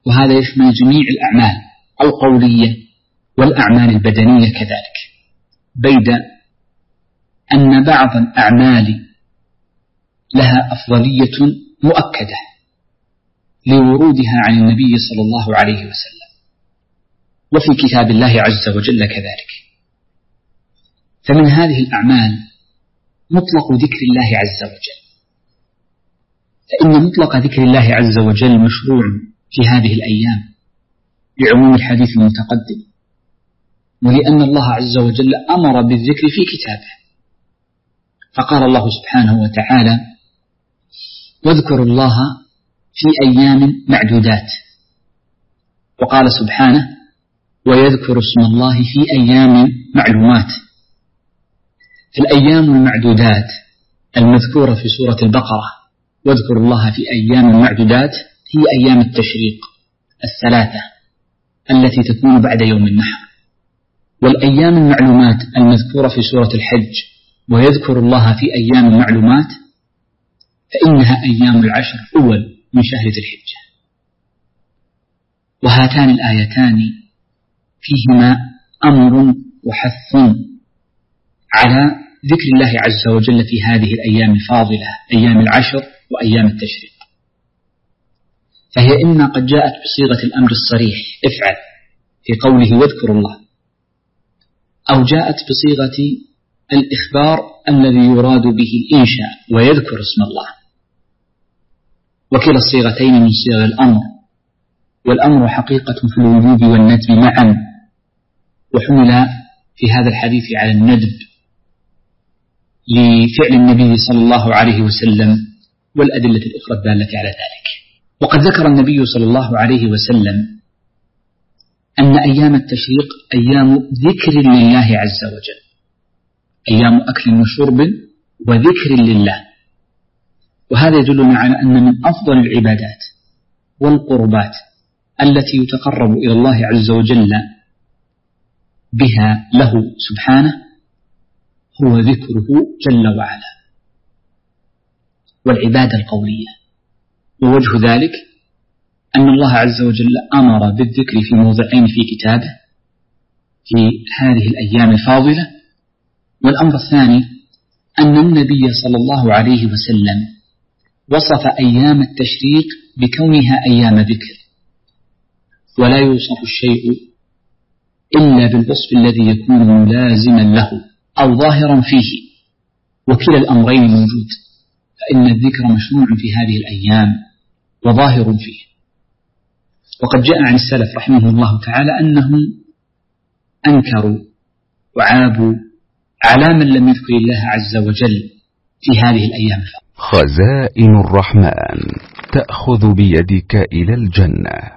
وهذا يشمل جميع الأعمال القولية والأعمال البدنية كذلك، بيد أن بعض الأعمال لها أفضلية مؤكدة لورودها عن النبي صلى الله عليه وسلم، وفي كتاب الله عز وجل كذلك. فمن هذه الأعمال مطلق ذكر الله عز وجل، فإن مطلق ذكر الله عز وجل مشروع في هذه الأيام لعموم الحديث المتقدم، ولأن الله عز وجل أمر بالذكر في كتابه، فقال الله سبحانه وتعالى: واذكروا الله في أيام معدودات، وقال سبحانه: ويذكر اسم الله في أيام معلومات. الأيام المعدودات المذكورة في سورة البقرة واذكروا الله في أيام معدودات هي أيام التشريق الثلاثة التي تكون بعد يوم النحر، والأيام المعلومات المذكورة في سورة الحج ويذكر الله في أيام معلومات فإنها أيام العشر أول من شهر ذي الحجة. وهاتان الآيتان فيهما أمر وحث على ذكر الله عز وجل في هذه الأيام الفاضلة، أيام العشر وأيام التشريق. فهي إما قد جاءت بصيغة الأمر الصريح افعل في قوله واذكر الله، أو جاءت بصيغة الإخبار الذي يراد به الإنشاء ويذكر اسم الله، وكلا الصيغتين من صيغ الأمر، والأمر حقيقة في الوجوب والندب معا، وحمل في هذا الحديث على الندب لفعل النبي صلى الله عليه وسلم والأدلة الأخرى الدالة على ذلك. وقد ذكر النبي صلى الله عليه وسلم أن أيام التشريق أيام ذكر لله عز وجل، أيام أكل وشرب وذكر لله، وهذا يدلنا على أن من أفضل العبادات والقربات التي يتقرب إلى الله عز وجل بها له سبحانه هو ذكره جل وعلا، والعبادة القولية. ووجه ذلك أن الله عز وجل أمر بالذكر في موضعين في كتابه في هذه الأيام الفاضلة. والأمر الثاني أن النبي صلى الله عليه وسلم وصف أيام التشريق بكونها أيام ذكر، ولا يوصف الشيء إلا بالوصف الذي يكون ملازما له أو ظاهرا فيه، وكلا الأمرين موجود، فإن الذكر مشروع في هذه الأيام وظاهر فيه. وقد جاء عن السلف رحمه الله تعالى أنهم أنكروا وعابوا على من لم يذكر الله عز وجل في هذه الأيام. خزائن الرحمن تأخذ بيدك إلى الجنة.